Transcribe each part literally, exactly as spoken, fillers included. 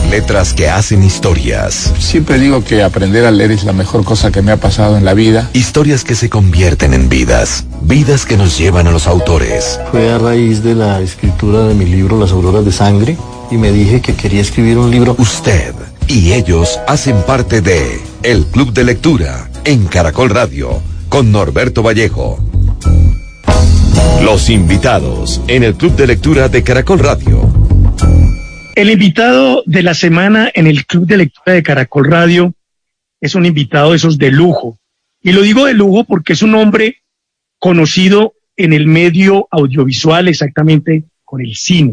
Letras que hacen historias. Siempre digo que aprender a leer es la mejor cosa que me ha pasado en la vida. Historias que se convierten en vidas. Vidas que nos llevan a los autores. Fue a raíz de la escritura de mi libro Las Auroras de Sangre y me dije que quería escribir un libro. Usted y ellos hacen parte de El Club de Lectura en Caracol Radio con Norberto Vallejo. Los invitados en el Club de Lectura de Caracol Radio. El invitado de la semana en el Club de Lectura de Caracol Radio es un invitado de esos de lujo. Y lo digo de lujo porque es un hombre conocido en el medio audiovisual, exactamente con el cine.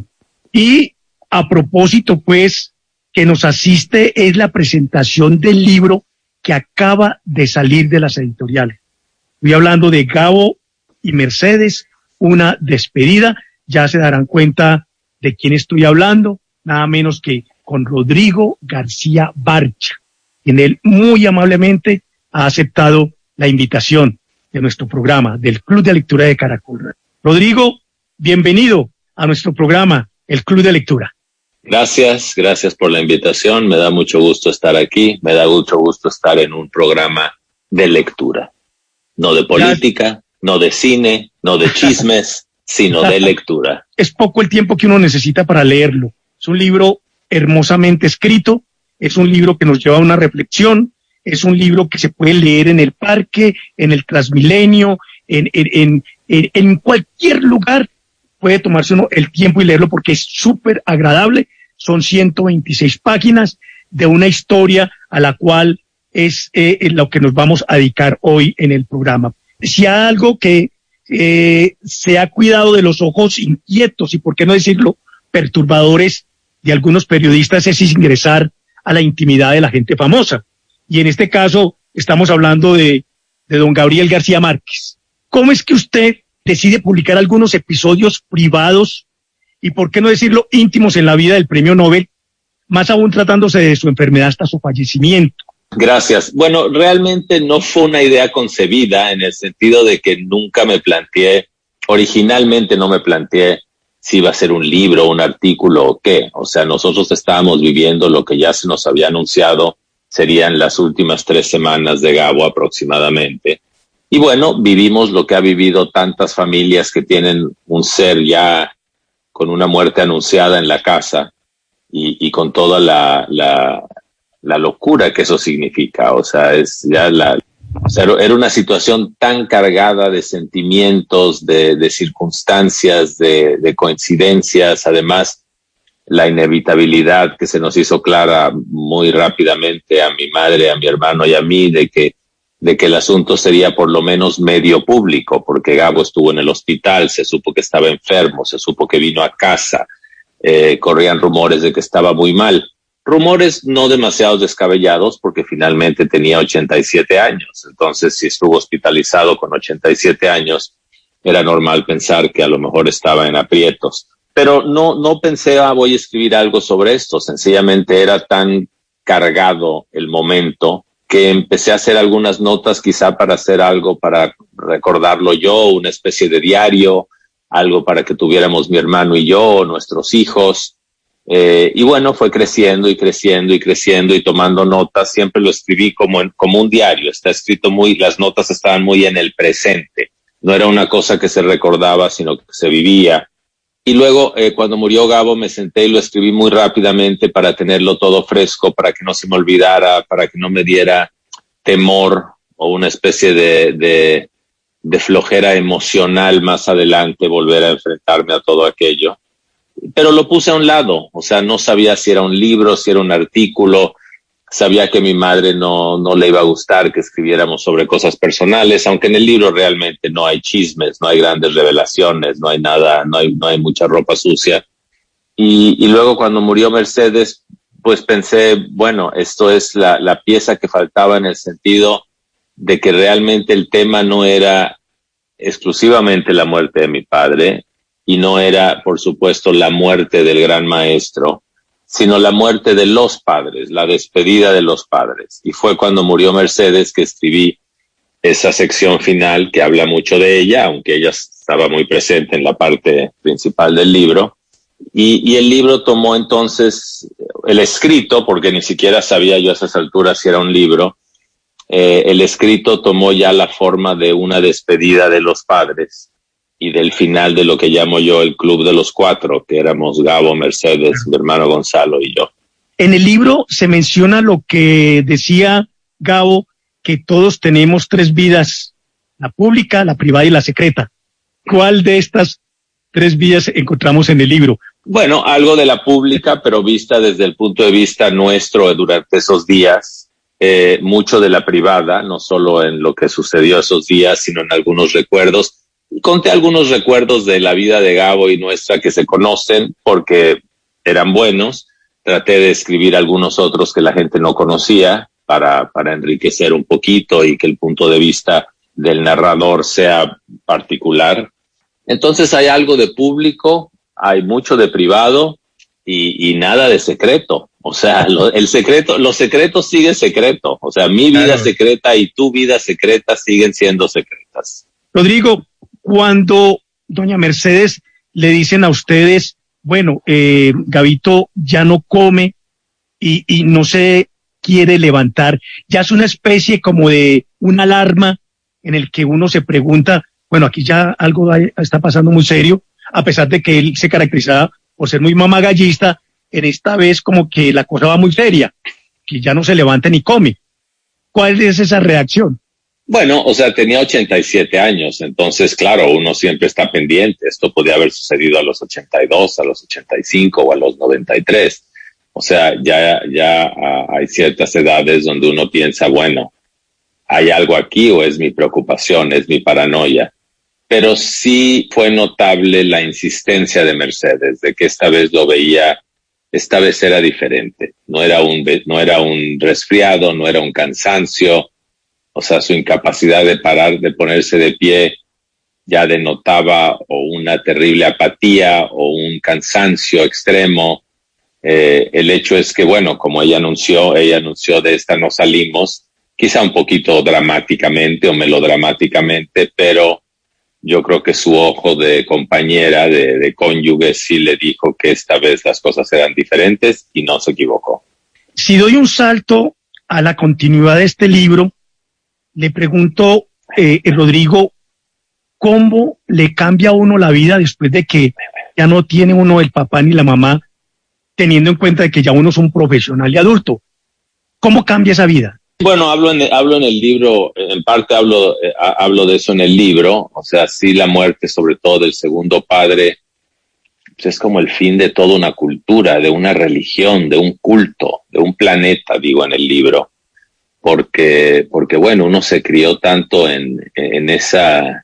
Y a propósito, pues, que nos asiste es la presentación del libro que acaba de salir de las editoriales. Estoy hablando de Gabo y Mercedes, una despedida. Ya se darán cuenta de quién estoy hablando, nada menos que con Rodrigo García Barcha, quien él muy amablemente ha aceptado la invitación de nuestro programa, del Club de Lectura de Caracol. Rodrigo, bienvenido a nuestro programa, el Club de Lectura. Gracias, gracias por la invitación. Me da mucho gusto estar aquí, me da mucho gusto estar en un programa de lectura. No de política, no de cine, no de chismes, sino de lectura. Es poco el tiempo que uno necesita para leerlo. Es un libro hermosamente escrito, es un libro que nos lleva a una reflexión, es un libro que se puede leer en el parque, en el Transmilenio, en, en, en, en, en cualquier lugar. Puede tomarse uno el tiempo y leerlo porque es súper agradable. Son ciento veintiséis páginas de una historia a la cual es eh, lo que nos vamos a dedicar hoy en el programa. Si hay algo que eh, se ha cuidado de los ojos inquietos y, por qué no decirlo, perturbadores de algunos periodistas, es ingresar a la intimidad de la gente famosa. Y en este caso estamos hablando de, de don Gabriel García Márquez. ¿Cómo es que usted decide publicar algunos episodios privados y, por qué no decirlo, íntimos en la vida del premio Nobel, más aún tratándose de su enfermedad hasta su fallecimiento? Gracias. Bueno, realmente no fue una idea concebida en el sentido de que nunca me planteé, originalmente no me planteé si iba a ser un libro, un artículo o qué. O sea, nosotros estábamos viviendo lo que ya se nos había anunciado serían las últimas tres semanas de Gabo aproximadamente. Y bueno, vivimos lo que ha vivido tantas familias que tienen un ser ya con una muerte anunciada en la casa y, y con toda la, la, la locura que eso significa. O sea, es ya la, o sea, era una situación tan cargada de sentimientos, de, de circunstancias, de, de coincidencias, además la inevitabilidad que se nos hizo clara muy rápidamente a mi madre, a mi hermano y a mí de que de que el asunto sería por lo menos medio público, porque Gabo estuvo en el hospital, se supo que estaba enfermo, se supo que vino a casa, eh, corrían rumores de que estaba muy mal. Rumores no demasiado descabellados, porque finalmente tenía ochenta y siete años. Entonces, si estuvo hospitalizado con ochenta y siete años, era normal pensar que a lo mejor estaba en aprietos. Pero no, no pensé, ah, voy a escribir algo sobre esto. Sencillamente era tan cargado el momento que empecé a hacer algunas notas quizá para hacer algo, para recordarlo yo, una especie de diario, algo para que tuviéramos mi hermano y yo, nuestros hijos. Eh, y bueno, fue creciendo y creciendo y creciendo y tomando notas. Siempre lo escribí como, en, como un diario. Está escrito muy, las notas estaban muy en el presente. No era una cosa que se recordaba, sino que se vivía. Y luego, eh, cuando murió Gabo, me senté y lo escribí muy rápidamente para tenerlo todo fresco, para que no se me olvidara, para que no me diera temor o una especie de, de, de flojera emocional más adelante volver a enfrentarme a todo aquello. Pero lo puse a un lado, o sea, no sabía si era un libro, si era un artículo. Sabía que a mi madre no, no le iba a gustar que escribiéramos sobre cosas personales, aunque en el libro realmente no hay chismes, no hay grandes revelaciones, no hay nada, no hay, no hay mucha ropa sucia. Y, y luego cuando murió Mercedes, pues pensé, bueno, esto es la, la pieza que faltaba en el sentido de que realmente el tema no era exclusivamente la muerte de mi padre y no era, por supuesto, la muerte del gran maestro, sino la muerte de los padres, la despedida de los padres. Y fue cuando murió Mercedes que escribí esa sección final que habla mucho de ella, aunque ella estaba muy presente en la parte principal del libro. Y, y el libro tomó entonces, el escrito, porque ni siquiera sabía yo a esas alturas si era un libro, eh, el escrito tomó ya la forma de una despedida de los padres y del final de lo que llamo yo el Club de los Cuatro, que éramos Gabo, Mercedes, mi hermano Gonzalo y yo. En el libro se menciona lo que decía Gabo, que todos tenemos tres vidas, la pública, la privada y la secreta. ¿Cuál de estas tres vidas encontramos en el libro? Bueno, algo de la pública, pero vista desde el punto de vista nuestro durante esos días, eh, mucho de la privada, no solo en lo que sucedió esos días, sino en algunos recuerdos. Conté algunos recuerdos de la vida de Gabo y nuestra que se conocen porque eran buenos. Traté de escribir algunos otros que la gente no conocía para, para enriquecer un poquito y que el punto de vista del narrador sea particular. Entonces hay algo de público, hay mucho de privado y, y nada de secreto. O sea, lo, el secreto, los secretos siguen secreto. O sea, mi vida claro. secreta y tu vida secreta siguen siendo secretas. Rodrigo, cuando doña Mercedes le dicen a ustedes, bueno, eh, Gabito ya no come y, y no se quiere levantar, ya es una especie como de una alarma en el que uno se pregunta, bueno, aquí ya algo está pasando muy serio, a pesar de que él se caracterizaba por ser muy mamagallista, en esta vez como que la cosa va muy seria, que ya no se levanta ni come. ¿Cuál es esa reacción? Bueno, o sea, tenía ochenta y siete años, entonces, claro, uno siempre está pendiente. Esto podía haber sucedido a los ochenta y dos, a los ochenta y cinco o a los noventa y tres. O sea, ya, ya uh, hay ciertas edades donde uno piensa, bueno, ¿hay algo aquí o es mi preocupación, es mi paranoia? Pero sí fue notable la insistencia de Mercedes, de que esta vez lo veía, esta vez era diferente. No era un, no era un resfriado, no era un cansancio. O sea, su incapacidad de parar, de ponerse de pie, ya denotaba o una terrible apatía o un cansancio extremo. Eh, el hecho es que, bueno, como ella anunció, ella anunció de esta no salimos, quizá un poquito dramáticamente o melodramáticamente, pero yo creo que su ojo de compañera, de, de cónyuge, sí le dijo que esta vez las cosas eran diferentes y no se equivocó. Si doy un salto a la continuidad de este libro, le pregunto, eh, Rodrigo, ¿cómo le cambia a uno la vida después de que ya no tiene uno el papá ni la mamá, teniendo en cuenta de que ya uno es un profesional y adulto? ¿Cómo cambia esa vida? Bueno, hablo en, hablo en el libro, en parte hablo, eh, hablo de eso en el libro. O sea, sí, la muerte, sobre todo del segundo padre, pues es como el fin de toda una cultura, de una religión, de un culto, de un planeta, digo en el libro. Porque, porque bueno, uno se crió tanto en, en esa,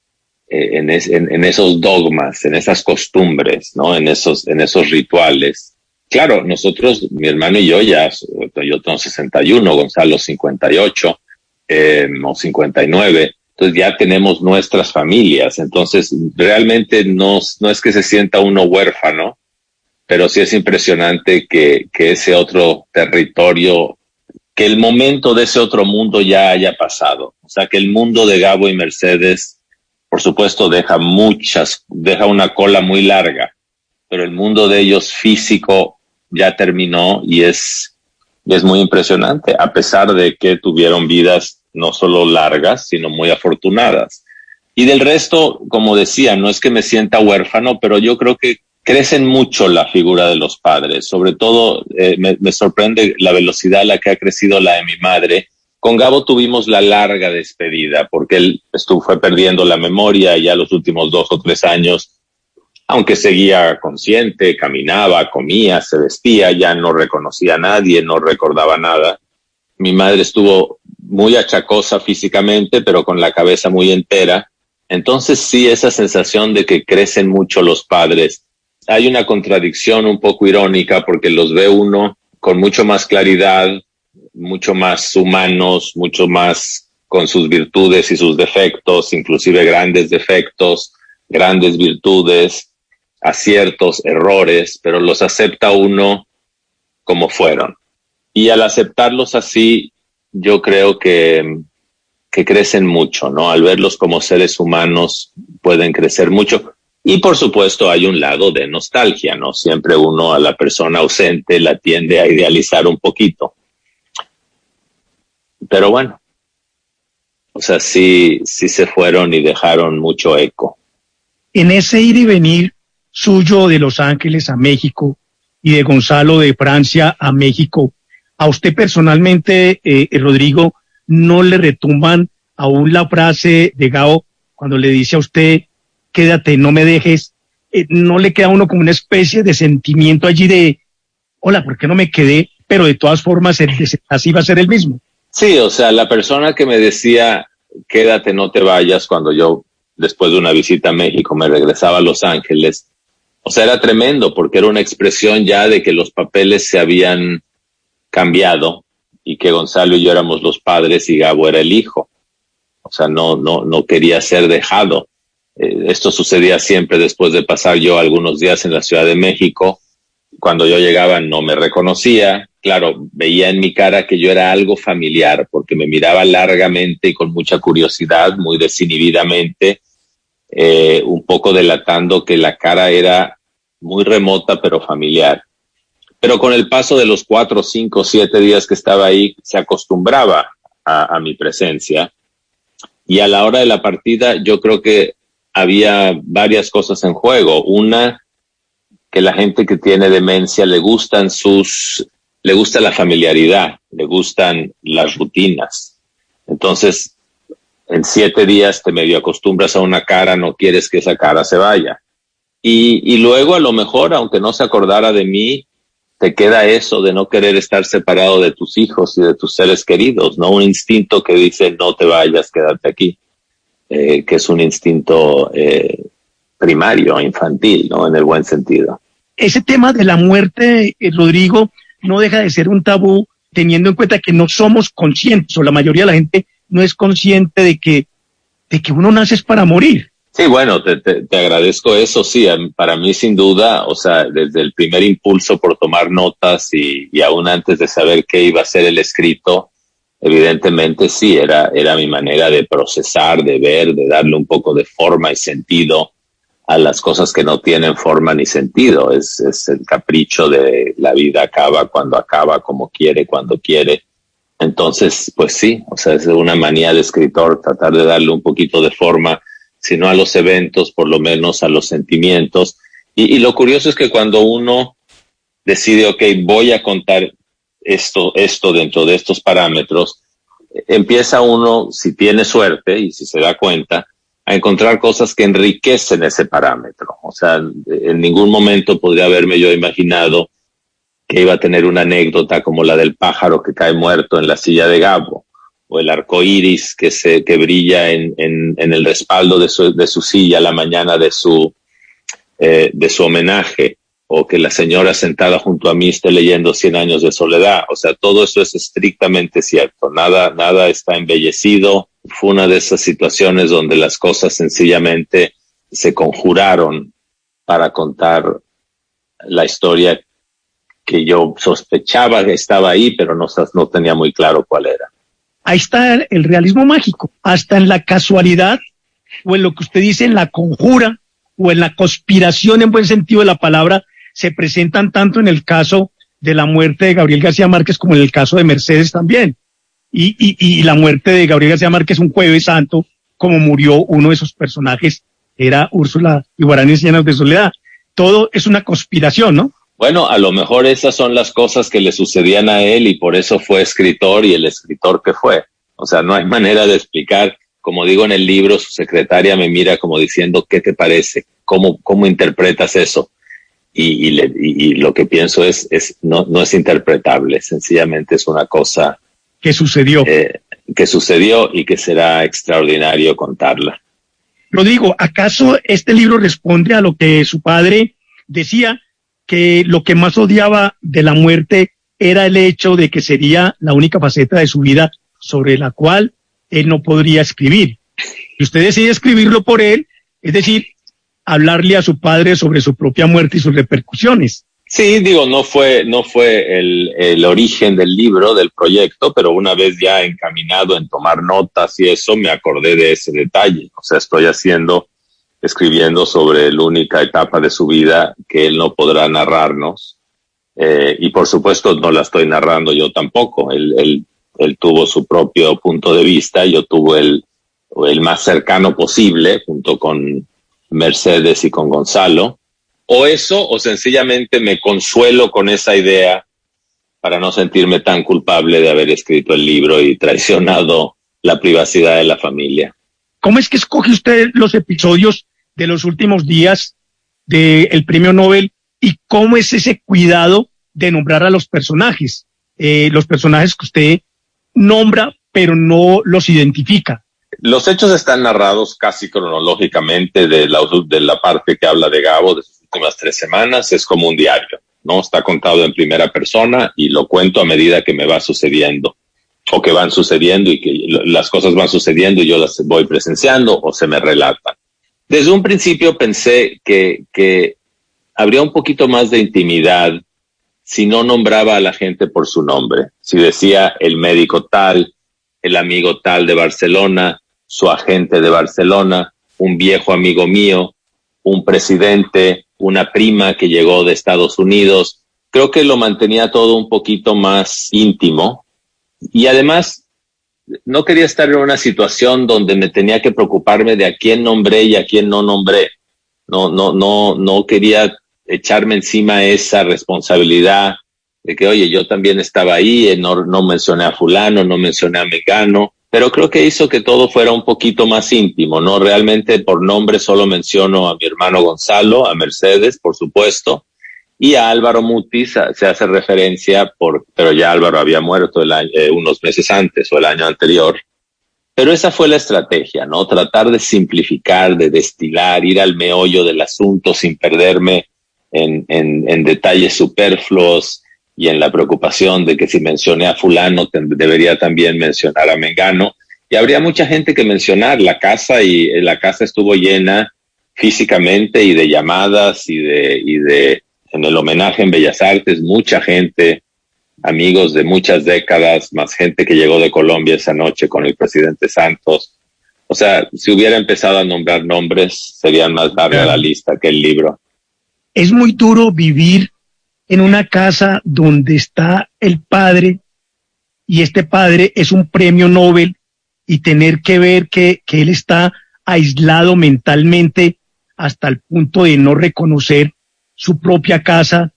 en, es, en, en esos dogmas, en esas costumbres, ¿no? En esos, en esos rituales. Claro, nosotros, mi hermano y yo ya, yo tengo sesenta y uno, Gonzalo cincuenta y ocho, eh, o cincuenta y nueve. Entonces ya tenemos nuestras familias. Entonces realmente no, no es que se sienta uno huérfano, pero sí es impresionante que, que ese otro territorio, que el momento de ese otro mundo ya haya pasado. O sea, que el mundo de Gabo y Mercedes, por supuesto, deja muchas, deja una cola muy larga, pero el mundo de ellos físico ya terminó y es, es muy impresionante, a pesar de que tuvieron vidas no solo largas, sino muy afortunadas. Y del resto, como decía, no es que me sienta huérfano, pero yo creo que crecen mucho la figura de los padres, sobre todo eh, me, me sorprende la velocidad a la que ha crecido la de mi madre. Con Gabo tuvimos la larga despedida, porque él estuvo, fue perdiendo la memoria ya los últimos dos o tres años, aunque seguía consciente, caminaba, comía, se vestía, ya no reconocía a nadie, no recordaba nada. Mi madre estuvo muy achacosa físicamente, pero con la cabeza muy entera. Entonces sí, esa sensación de que crecen mucho los padres. Hay una contradicción un poco irónica porque los ve uno con mucho más claridad, mucho más humanos, mucho más con sus virtudes y sus defectos, inclusive grandes defectos, grandes virtudes, aciertos, errores, pero los acepta uno como fueron. Y al aceptarlos así, yo creo que, que crecen mucho, ¿no? Al verlos como seres humanos, pueden crecer mucho. Y por supuesto hay un lado de nostalgia, ¿no? Siempre uno a la persona ausente la tiende a idealizar un poquito. Pero bueno, o sea, sí, sí se fueron y dejaron mucho eco. En ese ir y venir suyo de Los Ángeles a México y de Gonzalo de Francia a México, ¿a usted personalmente, eh, Rodrigo, no le retumban aún la frase de Gao cuando le dice a usted, quédate, no me dejes? Eh, ¿no le queda a uno como una especie de sentimiento allí de, hola, ¿por qué no me quedé? Pero de todas formas, el desenlace iba a ser el mismo. Sí, o sea, la persona que me decía, quédate, no te vayas, cuando yo, después de una visita a México, me regresaba a Los Ángeles, o sea, era tremendo, porque era una expresión ya de que los papeles se habían cambiado y que Gonzalo y yo éramos los padres y Gabo era el hijo. O sea, no, no, no quería ser dejado. Eh, esto sucedía siempre después de pasar yo algunos días en la Ciudad de México. Cuando yo llegaba no me reconocía. Claro, veía en mi cara que yo era algo familiar porque me miraba largamente y con mucha curiosidad, muy desinhibidamente, eh, un poco delatando que la cara era muy remota pero familiar. Pero con el paso de los cuatro, cinco, siete días que estaba ahí, se acostumbraba a, a mi presencia. Y a la hora de la partida, yo creo que había varias cosas en juego. Una, que la gente que tiene demencia le gustan sus, le gusta la familiaridad, le gustan las rutinas. Entonces, en siete días te medio acostumbras a una cara, no quieres que esa cara se vaya. Y, y luego a lo mejor, aunque no se acordara de mí, te queda eso de no querer estar separado de tus hijos y de tus seres queridos, ¿no? Un instinto que dice no te vayas, quédate aquí, eh, que es un instinto eh, primario, infantil, ¿no? En el buen sentido. Ese tema de la muerte, eh, Rodrigo, no deja de ser un tabú, teniendo en cuenta que no somos conscientes, o la mayoría de la gente no es consciente de que, de que uno nace es para morir. Sí, bueno, te, te, te agradezco eso, sí, para mí sin duda, o sea, desde el primer impulso por tomar notas y, y aún antes de saber qué iba a ser el escrito, evidentemente sí, era, era mi manera de procesar, de ver, de darle un poco de forma y sentido a las cosas que no tienen forma ni sentido. Es, es el capricho de la vida acaba cuando acaba, como quiere, cuando quiere. Entonces, pues sí, o sea, es una manía de escritor tratar de darle un poquito de forma, si no a los eventos, por lo menos a los sentimientos. Y, y lo curioso es que cuando uno decide, ok, voy a contar esto, esto dentro de estos parámetros, empieza uno, si tiene suerte y si se da cuenta, a encontrar cosas que enriquecen ese parámetro. O sea, en ningún momento podría haberme yo imaginado que iba a tener una anécdota como la del pájaro que cae muerto en la silla de Gabo, o el arco iris que se, que brilla en, en, en el respaldo de su, de su silla la mañana de su, eh, de su homenaje, o que la señora sentada junto a mí esté leyendo Cien años de soledad. O sea, todo eso es estrictamente cierto. Nada, nada está embellecido. Fue una de esas situaciones donde las cosas sencillamente se conjuraron para contar la historia que yo sospechaba que estaba ahí, pero no, no tenía muy claro cuál era. Ahí está el realismo mágico, hasta en la casualidad, o en lo que usted dice, en la conjura, o en la conspiración en buen sentido de la palabra, se presentan tanto en el caso de la muerte de Gabriel García Márquez como en el caso de Mercedes también. Y, y, y la muerte de Gabriel García Márquez un jueves santo, como murió uno de esos personajes, era Úrsula Iguarán en Cien años de soledad. Todo es una conspiración, ¿no? Bueno, a lo mejor esas son las cosas que le sucedían a él y por eso fue escritor y el escritor que fue. O sea, no hay manera de explicar. Como digo en el libro, su secretaria me mira como diciendo, ¿qué te parece? ¿Cómo, cómo interpretas eso? Y, y, le, y, y lo que pienso es, es no, no es interpretable, sencillamente es una cosa que sucedió. Eh, que sucedió y que será extraordinario contarla. Rodrigo, ¿acaso este libro responde a lo que su padre decía, que lo que más odiaba de la muerte era el hecho de que sería la única faceta de su vida sobre la cual él no podría escribir? Y usted decide escribirlo por él, es decir, hablarle a su padre sobre su propia muerte y sus repercusiones. Sí, digo, no fue, no fue el, el origen del libro, del proyecto, pero una vez ya encaminado en tomar notas y eso, me acordé de ese detalle. O sea, estoy haciendo escribiendo sobre la única etapa de su vida que él no podrá narrarnos. Eh, y por supuesto no la estoy narrando yo tampoco. Él, él, él tuvo su propio punto de vista, yo tuve el, el más cercano posible junto con Mercedes y con Gonzalo. O eso, o sencillamente me consuelo con esa idea para no sentirme tan culpable de haber escrito el libro y traicionado la privacidad de la familia. ¿Cómo es que escoge usted los episodios de los últimos días del Premio Nobel y cómo es ese cuidado de nombrar a los personajes? Eh, los personajes que usted nombra, pero no los identifica. Los hechos están narrados casi cronológicamente de la, de la parte que habla de Gabo de sus últimas tres semanas. Es como un diario, ¿no? Está contado en primera persona y lo cuento a medida que me va sucediendo o que van sucediendo y que las cosas van sucediendo y yo las voy presenciando o se me relatan. Desde un principio pensé que, que habría un poquito más de intimidad si no nombraba a la gente por su nombre. Si decía el médico tal, el amigo tal de Barcelona, su agente de Barcelona, un viejo amigo mío, un presidente, una prima que llegó de Estados Unidos. Creo que lo mantenía todo un poquito más íntimo y además no quería estar en una situación donde me tenía que preocuparme de a quién nombré y a quién no nombré. No, no, no, no quería echarme encima esa responsabilidad de que, oye, yo también estaba ahí, no, no mencioné a fulano, no mencioné a mengano, pero creo que hizo que todo fuera un poquito más íntimo, ¿no? Realmente por nombre solo menciono a mi hermano Gonzalo, a Mercedes, por supuesto, y a Álvaro Mutis se hace referencia, por, pero ya Álvaro había muerto el año, eh, unos meses antes o el año anterior. Pero esa fue la estrategia, ¿no? Tratar de simplificar, de destilar, ir al meollo del asunto sin perderme en, en, en detalles superfluos y en la preocupación de que si mencioné a fulano te, debería también mencionar a mengano. Y habría mucha gente que mencionar. La casa y la casa estuvo llena físicamente y de llamadas y de, y de en el homenaje en Bellas Artes, mucha gente, amigos de muchas décadas, más gente que llegó de Colombia esa noche con el presidente Santos. O sea, si hubiera empezado a nombrar nombres, serían más larga la lista que el libro. Es muy duro vivir en una casa donde está el padre y este padre es un premio Nobel y tener que ver que, que él está aislado mentalmente hasta el punto de no reconocer su propia casa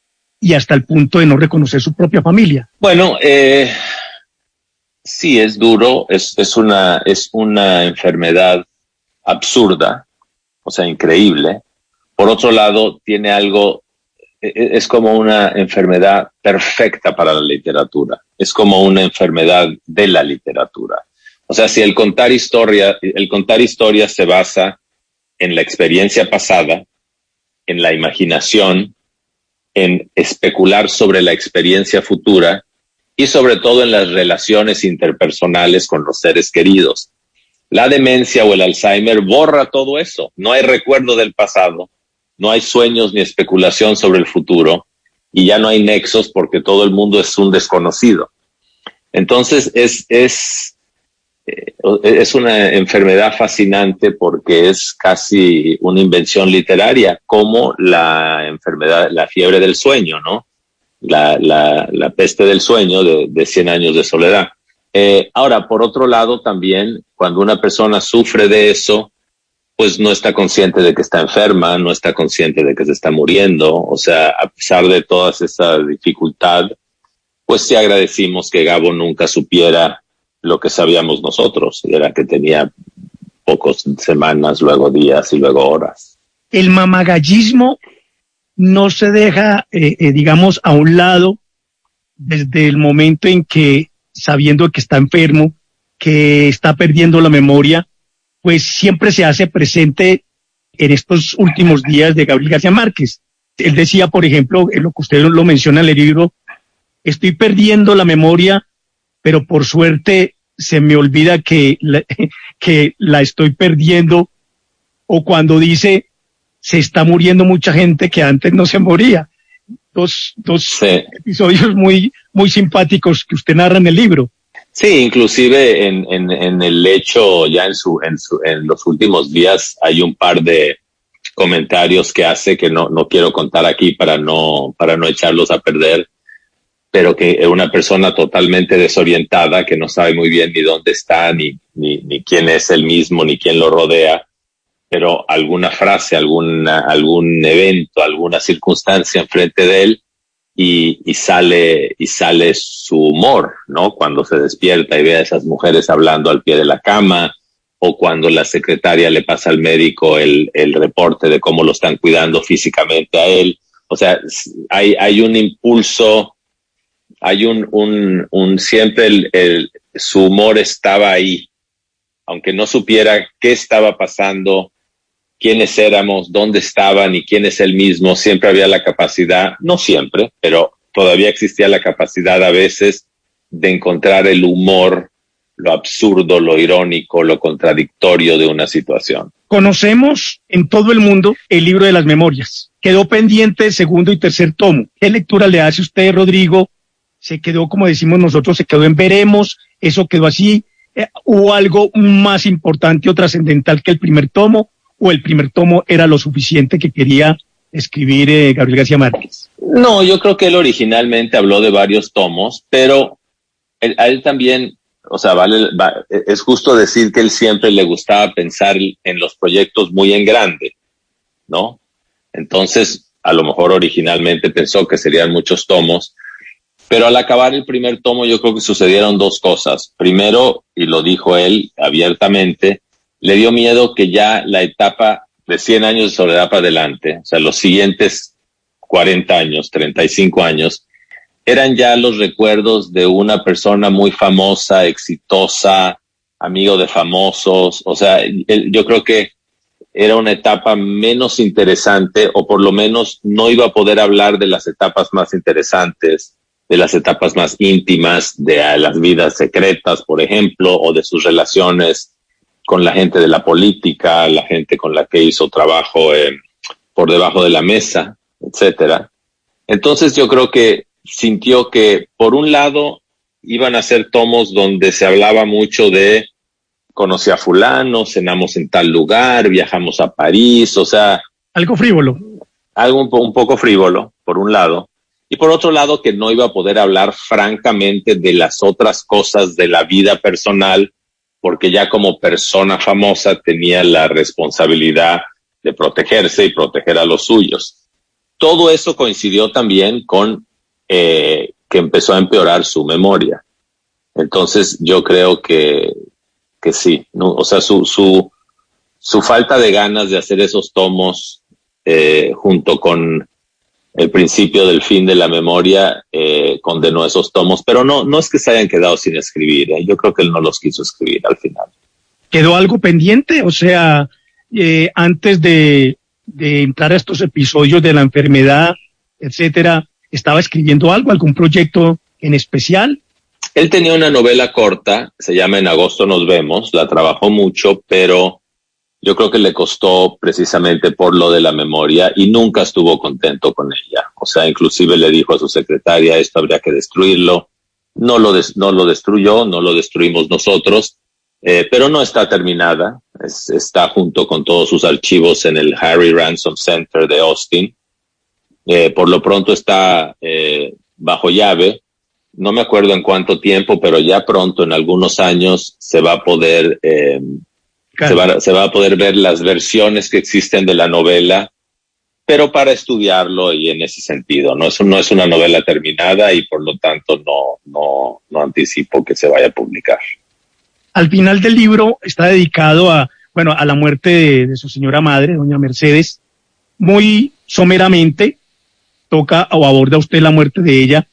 y hasta el punto de no reconocer su propia familia. Bueno, eh, sí, es duro, es, es, una, es una enfermedad absurda, o sea, increíble. Por otro lado, tiene algo, es como una enfermedad perfecta para la literatura, es como una enfermedad de la literatura. O sea, si el contar historia, el contar historias se basa en la experiencia pasada, en la imaginación, en especular sobre la experiencia futura y sobre todo en las relaciones interpersonales con los seres queridos. La demencia o el Alzheimer borra todo eso. No hay recuerdo del pasado, no hay sueños ni especulación sobre el futuro y ya no hay nexos porque todo el mundo es un desconocido. Entonces es, es, es una enfermedad fascinante porque es casi una invención literaria, como la enfermedad, la fiebre del sueño, ¿no? La, la, la peste del sueño de, de cien años de soledad. Eh, ahora, por otro lado, también cuando una persona sufre de eso, pues no está consciente de que está enferma, no está consciente de que se está muriendo. O sea, a pesar de toda esa dificultad, pues sí agradecimos que Gabo nunca supiera lo que sabíamos nosotros, era que tenía pocas semanas, luego días y luego horas. El mamagallismo no se deja, eh, eh, digamos, a un lado desde el momento en que, sabiendo que está enfermo, que está perdiendo la memoria, pues siempre se hace presente en estos últimos días de Gabriel García Márquez. Él decía, por ejemplo, en lo que usted lo menciona en el libro, estoy perdiendo la memoria, pero por suerte se me olvida que la, que la estoy perdiendo, o cuando dice se está muriendo mucha gente que antes no se moría. Dos, dos sí. episodios muy, muy simpáticos que usted narra en el libro. Sí, inclusive en, en, en el hecho, ya en, su, en, su, en los últimos días hay un par de comentarios que hace que no, no quiero contar aquí para no, para no echarlos a perder, pero que es una persona totalmente desorientada, que no sabe muy bien ni dónde está, ni, ni, ni quién es él mismo, ni quién lo rodea, pero alguna frase, alguna, algún evento, alguna circunstancia enfrente de él, y, y sale, y sale su humor, ¿no? Cuando se despierta y ve a esas mujeres hablando al pie de la cama, o cuando la secretaria le pasa al médico el, el reporte de cómo lo están cuidando físicamente a él. O sea, hay, hay un impulso, hay un, un, un siempre el, el, su humor estaba ahí, aunque no supiera qué estaba pasando, quiénes éramos, dónde estaban y quién es él mismo, siempre había la capacidad, no siempre, pero todavía existía la capacidad a veces de encontrar el humor, lo absurdo, lo irónico, lo contradictorio de una situación. Conocemos en todo el mundo el libro de las memorias. Quedó pendiente el segundo y tercer tomo. ¿Qué lectura le hace usted, Rodrigo? Se quedó, como decimos nosotros, se quedó en veremos, eso quedó así. Eh, ¿Hubo algo más importante o trascendental que el primer tomo? ¿O el primer tomo era lo suficiente que quería escribir eh, Gabriel García Márquez? No, yo creo que él originalmente habló de varios tomos, pero él, a él también, o sea, vale, va, es justo decir que él siempre le gustaba pensar en los proyectos muy en grande, ¿no? Entonces, a lo mejor originalmente pensó que serían muchos tomos, pero al acabar el primer tomo yo creo que sucedieron dos cosas. Primero, y lo dijo él abiertamente, le dio miedo que ya la etapa de cien años de soledad para adelante, o sea, los siguientes cuarenta años, treinta y cinco años, eran ya los recuerdos de una persona muy famosa, exitosa, amigo de famosos. O sea, él, yo creo que era una etapa menos interesante, o por lo menos no iba a poder hablar de las etapas más interesantes, de las etapas más íntimas, de las vidas secretas, por ejemplo, o de sus relaciones con la gente de la política, la gente con la que hizo trabajo eh, por debajo de la mesa, etcétera. Entonces yo creo que sintió que, por un lado, iban a ser tomos donde se hablaba mucho de conocí a fulano, cenamos en tal lugar, viajamos a París, o sea... Algo frívolo. Algo un, po- un poco frívolo, por un lado. Y por otro lado, que no iba a poder hablar francamente de las otras cosas de la vida personal, porque ya como persona famosa tenía la responsabilidad de protegerse y proteger a los suyos. Todo eso coincidió también con eh, que empezó a empeorar su memoria. Entonces yo creo que, que sí, ¿no? O sea, su, su, su falta de ganas de hacer esos tomos eh, junto con el principio del fin de la memoria eh, condenó esos tomos, pero no, no es que se hayan quedado sin escribir, ¿eh? Yo creo que él no los quiso escribir al final. ¿Quedó algo pendiente? O sea, eh, antes de, de entrar a estos episodios de la enfermedad, etcétera, ¿estaba escribiendo algo, algún proyecto en especial? Él tenía una novela corta, se llama En agosto nos vemos, la trabajó mucho, pero yo creo que le costó precisamente por lo de la memoria y nunca estuvo contento con ella. O sea, inclusive le dijo a su secretaria, esto habría que destruirlo. No lo, des- no lo destruyó, no lo destruimos nosotros, eh, pero no está terminada. Es, está junto con todos sus archivos en el Harry Ransom Center de Austin. Eh, por lo pronto está eh, bajo llave. No me acuerdo en cuánto tiempo, pero ya pronto, en algunos años, se va a poder... Eh, Se va, se va a poder ver las versiones que existen de la novela, pero para estudiarlo y en ese sentido. No es, no es una novela terminada y por lo tanto no, no, no anticipo que se vaya a publicar. Al final del libro está dedicado a, bueno, a la muerte de, de su señora madre, doña Mercedes. Muy someramente toca o aborda usted la muerte de ella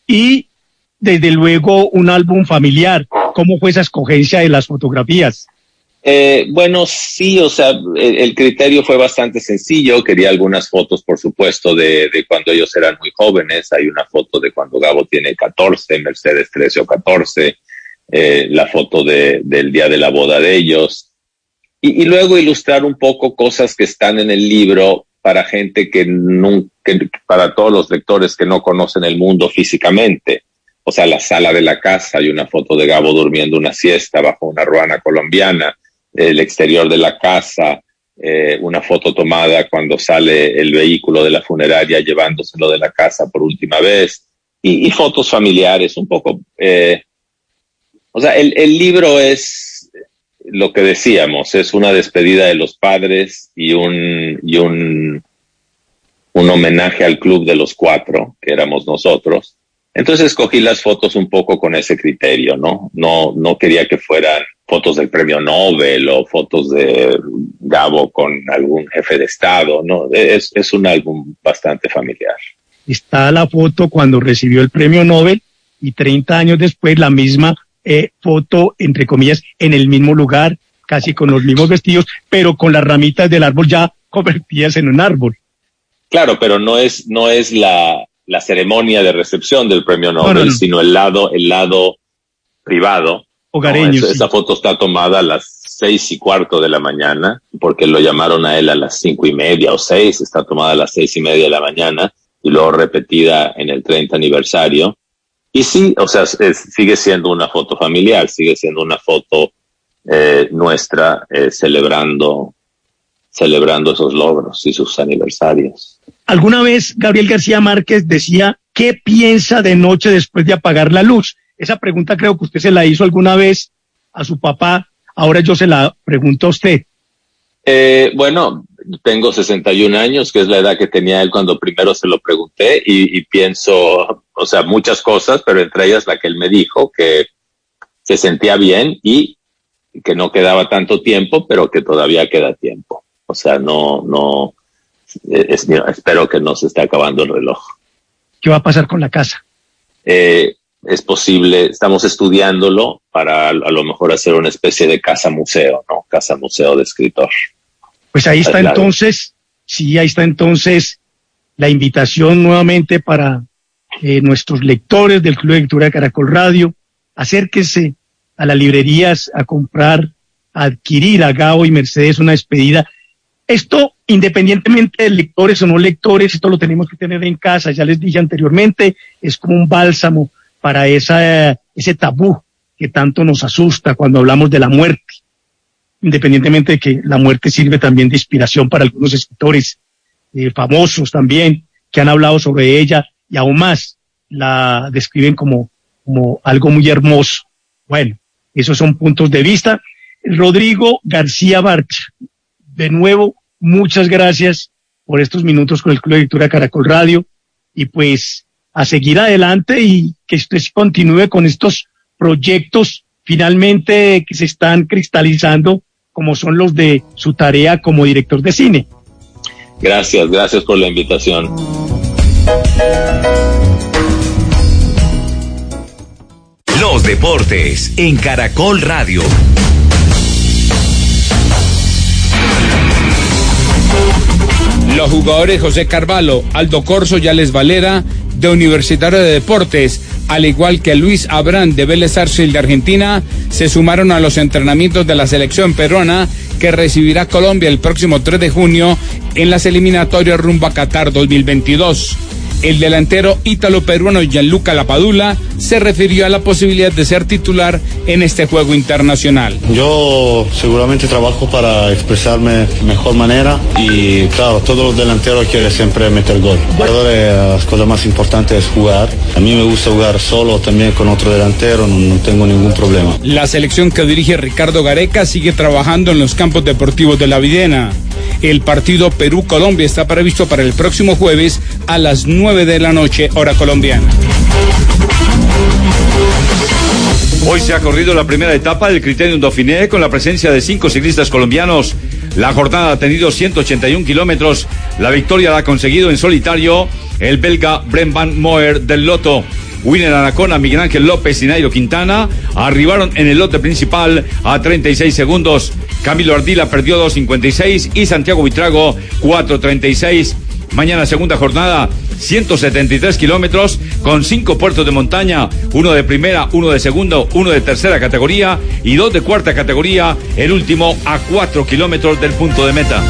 y desde luego un álbum familiar. ¿Cómo fue esa escogencia de las fotografías? Eh, bueno, sí, o sea, el, el criterio fue bastante sencillo. Quería algunas fotos, por supuesto, de, de cuando ellos eran muy jóvenes. Hay una foto de cuando Gabo tiene catorce, Mercedes trece o catorce, eh, la foto de, del día de la boda de ellos. Y, y luego ilustrar un poco cosas que están en el libro para gente que nunca, para todos los lectores que no conocen el mundo físicamente. o sea, la sala de la casa, hay una foto de Gabo durmiendo una siesta bajo una ruana colombiana, el exterior de la casa, eh, una foto tomada cuando sale el vehículo de la funeraria llevándoselo de la casa por última vez, y, y fotos familiares, un poco, eh, o sea, el, el libro es lo que decíamos, es una despedida de los padres y un, y un, un homenaje al club de los cuatro, que éramos nosotros. Entonces escogí las fotos un poco con ese criterio, ¿no? No, no quería que fueran fotos del premio Nobel o fotos de Gabo con algún jefe de Estado, ¿no? Es, es un álbum bastante familiar. Está la foto cuando recibió el premio Nobel y treinta años después la misma eh, foto, entre comillas, en el mismo lugar, casi con los mismos vestidos, pero con las ramitas del árbol ya convertidas en un árbol. Claro, pero no es, no es la, la ceremonia de recepción del premio Nobel, no, no, no. sino el lado, el lado privado. Hogareño. No, esa, sí. esa foto está tomada a las seis y cuarto de la mañana, porque lo llamaron a él a las cinco y media o seis, está tomada a las seis y media de la mañana y luego repetida en el treinta aniversario. Y sí, o sea, es, sigue siendo una foto familiar, sigue siendo una foto eh, nuestra eh, celebrando, celebrando esos logros y sus aniversarios. Alguna vez Gabriel García Márquez decía, ¿qué piensa de noche después de apagar la luz? Esa pregunta creo que usted se la hizo alguna vez a su papá, ahora yo se la pregunto a usted. Eh, bueno, tengo sesenta y un años, que es la edad que tenía él cuando primero se lo pregunté, y, y pienso, o sea, muchas cosas, pero entre ellas la que él me dijo, que se sentía bien y que no quedaba tanto tiempo, pero que todavía queda tiempo. O sea, no, no, es, espero que no se esté acabando el reloj. ¿Qué va a pasar con la casa? Eh, es posible, estamos estudiándolo para a lo mejor hacer una especie de casa museo, ¿no? Casa museo de escritor. Pues ahí está claro. Entonces, sí, ahí está entonces la invitación nuevamente para eh, nuestros lectores del Club de Lectura de Caracol Radio. Acérquense a las librerías a comprar, a adquirir a Gabo y Mercedes una despedida. Esto, independientemente de lectores o no lectores, esto lo tenemos que tener en casa. Ya les dije anteriormente, es como un bálsamo para esa, ese tabú que tanto nos asusta cuando hablamos de la muerte. Independientemente de que la muerte sirve también de inspiración para algunos escritores eh, famosos también, que han hablado sobre ella y aún más la describen como, como algo muy hermoso. Bueno, esos son puntos de vista. Rodrigo García Barcha, de nuevo, muchas gracias por estos minutos con el Club de Lectura Caracol Radio, y pues a seguir adelante y que usted continúe con estos proyectos finalmente que se están cristalizando, como son los de su tarea como director de cine. Gracias, gracias por la invitación. Los deportes en Caracol Radio. Los jugadores José Carvalho, Aldo Corso y Alex Valera de Universitario de Deportes, al igual que Luis Abrán de Vélez Sarsfield de Argentina, se sumaron a los entrenamientos de la selección peruana que recibirá Colombia el próximo tres de junio en las eliminatorias rumbo a Qatar dos mil veintidós. El delantero ítalo-peruano Gianluca Lapadula se refirió a la posibilidad de ser titular en este juego internacional. Yo seguramente trabajo para expresarme de mejor manera y claro, todos los delanteros quieren siempre meter gol. Las cosas más importantes es jugar. A mí me gusta jugar solo, también con otro delantero, no, no tengo ningún problema. La selección que dirige Ricardo Gareca sigue trabajando en los campos deportivos de La Videna. El partido Perú-Colombia está previsto para el próximo jueves a las nueve de la noche, hora colombiana. Hoy se ha corrido la primera etapa del Criterium Dauphiné con la presencia de cinco ciclistas colombianos. La jornada ha tenido ciento ochenta y un kilómetros. La victoria la ha conseguido en solitario el belga Brent Van Moer del Lotto. Winner Anacona, Miguel Ángel López y Nairo Quintana arribaron en el lote principal a treinta y seis segundos. Camilo Ardila perdió dos cincuenta y seis y Santiago Buitrago cuatro treinta y seis. Mañana segunda jornada, ciento setenta y tres kilómetros con cinco puertos de montaña, uno de primera, uno de segundo, uno de tercera categoría y dos de cuarta categoría, el último a cuatro kilómetros del punto de meta.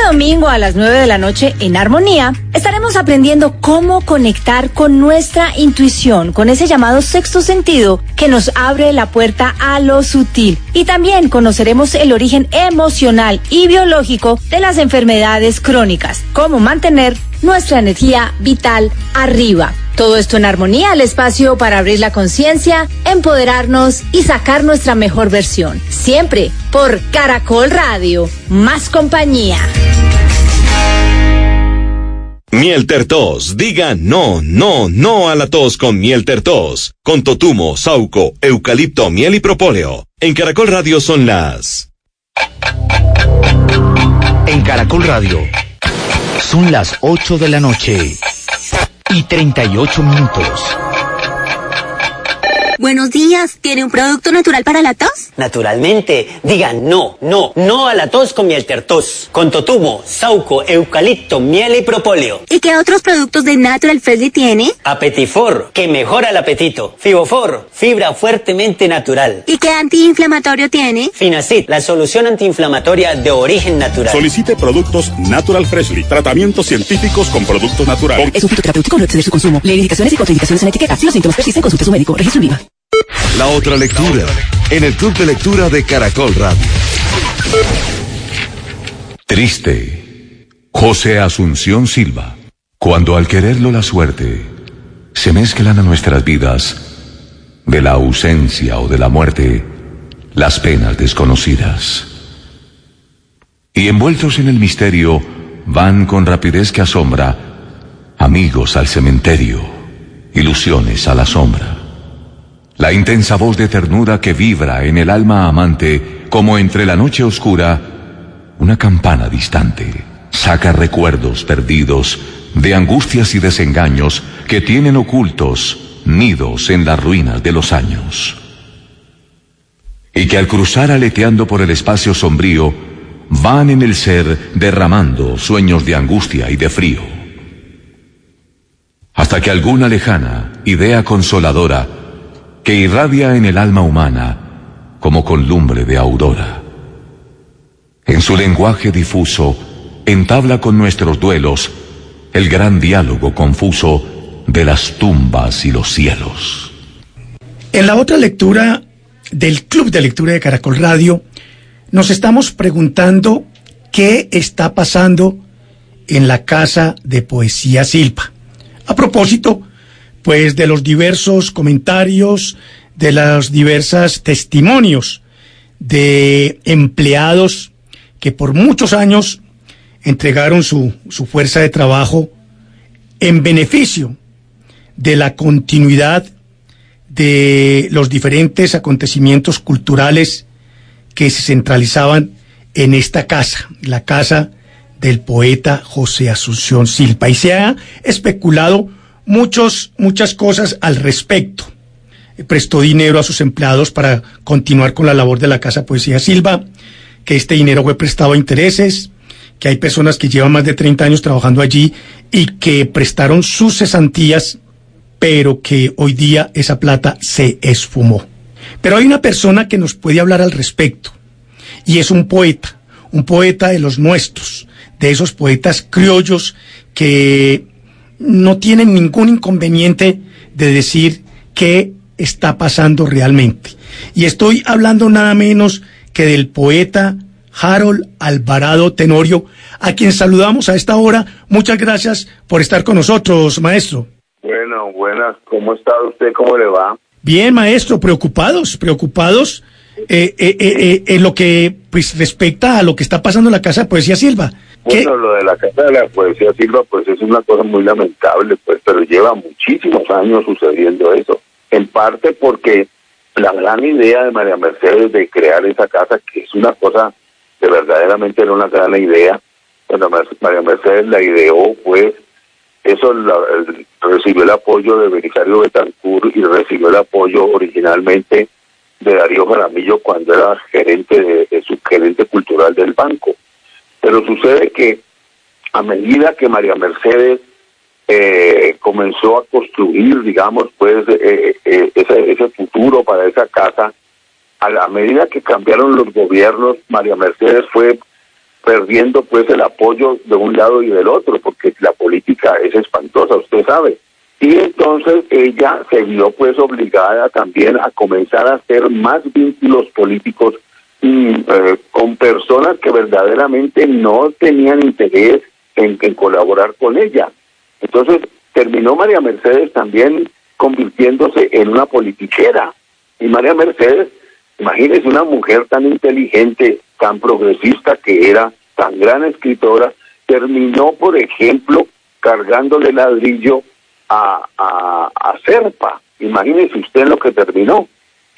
domingo a las nueve de la noche en Armonía, estaremos aprendiendo cómo conectar con nuestra intuición, con ese llamado sexto sentido que nos abre la puerta a lo sutil. Y también conoceremos el origen emocional y biológico de las enfermedades crónicas, cómo mantener nuestra energía vital arriba. Todo esto en Armonía, el espacio para abrir la conciencia, empoderarnos y sacar nuestra mejor versión. Siempre por Caracol Radio, más compañía. Miel Tertos, diga no, no, no a la tos con Miel Tertos, con totumo, sauco, eucalipto, miel y propóleo. En Caracol Radio son las... En Caracol Radio son las ocho de la noche y treinta y ocho minutos. Buenos días, ¿tiene un producto natural para la tos? Naturalmente, diga no, no, no a la tos con Miel Tertos, con totumo, sauco, eucalipto, miel y propóleo. ¿Y qué otros productos de Natural Freshly tiene? Apetifor, que mejora el apetito. Fibofor, fibra fuertemente natural. ¿Y qué antiinflamatorio tiene? Finacid, la solución antiinflamatoria de origen natural. Solicite productos Natural Freshly, tratamientos científicos con productos naturales. Es un fitoterapéutico, no exceder su consumo. Lee indicaciones y contraindicaciones en etiqueta. Si los síntomas persisten, consulte a su médico. Registro en Viva. La otra lectura, en el Club de Lectura de Caracol Radio. Triste. José Asunción Silva. Cuando al quererlo la suerte se mezclan a nuestras vidas, de la ausencia o de la muerte, las penas desconocidas. Y envueltos en el misterio, van con rapidez que asombra, amigos al cementerio, ilusiones a la sombra. La intensa voz de ternura que vibra en el alma amante, como entre la noche oscura, una campana distante, saca recuerdos perdidos de angustias y desengaños que tienen ocultos nidos en las ruinas de los años. Y que al cruzar aleteando por el espacio sombrío, van en el ser derramando sueños de angustia y de frío. Hasta que alguna lejana idea consoladora que irradia en el alma humana como con lumbre de aurora. En su lenguaje difuso, entabla con nuestros duelos el gran diálogo confuso de las tumbas y los cielos. En la otra lectura del Club de Lectura de Caracol Radio, nos estamos preguntando qué está pasando en la Casa de Poesía Silva. A propósito, pues de los diversos comentarios, de los diversos testimonios de empleados que por muchos años entregaron su, su fuerza de trabajo en beneficio de la continuidad de los diferentes acontecimientos culturales que se centralizaban en esta casa, la casa del poeta José Asunción Silva. Y se ha especulado Muchos, muchas cosas al respecto. Prestó dinero a sus empleados para continuar con la labor de la Casa Poesía Silva, que este dinero fue prestado a intereses, que hay personas que llevan más de treinta años trabajando allí y que prestaron sus cesantías, pero que hoy día esa plata se esfumó. Pero hay una persona que nos puede hablar al respecto, y es un poeta, un poeta de los nuestros, de esos poetas criollos que no tienen ningún inconveniente de decir qué está pasando realmente. Y estoy hablando nada menos que del poeta Harold Alvarado Tenorio, a quien saludamos a esta hora. Muchas gracias por estar con nosotros, maestro. Bueno, buenas. ¿Cómo está usted? ¿Cómo le va? Bien, maestro. Preocupados, preocupados eh, eh, eh, eh, en lo que pues respecta a lo que está pasando en la Casa de Poesía Silva. Bueno, lo de la Casa de la Poesía Silva, pues es una cosa muy lamentable, pues, pero lleva muchísimos años sucediendo eso. En parte porque la gran idea de María Mercedes de crear esa casa, que es una cosa que verdaderamente era una gran idea, cuando María Mercedes la ideó, pues, eso la, el, recibió el apoyo de Belisario Betancourt y recibió el apoyo originalmente de Darío Jaramillo cuando era gerente de, de subgerente cultural del banco. Pero sucede que a medida que María Mercedes eh, comenzó a construir, digamos, pues eh, eh, ese, ese futuro para esa casa, a la medida que cambiaron los gobiernos, María Mercedes fue perdiendo pues el apoyo de un lado y del otro, porque la política es espantosa, usted sabe. Y entonces ella se vio pues obligada también a comenzar a hacer más vínculos políticos y, eh, con personas que verdaderamente no tenían interés en, en colaborar con ella. Entonces terminó María Mercedes también convirtiéndose en una politiquera. Y María Mercedes, imagínese una mujer tan inteligente, tan progresista que era, tan gran escritora, terminó, por ejemplo, cargándole ladrillo a, a, a Serpa. Imagínese usted lo que terminó.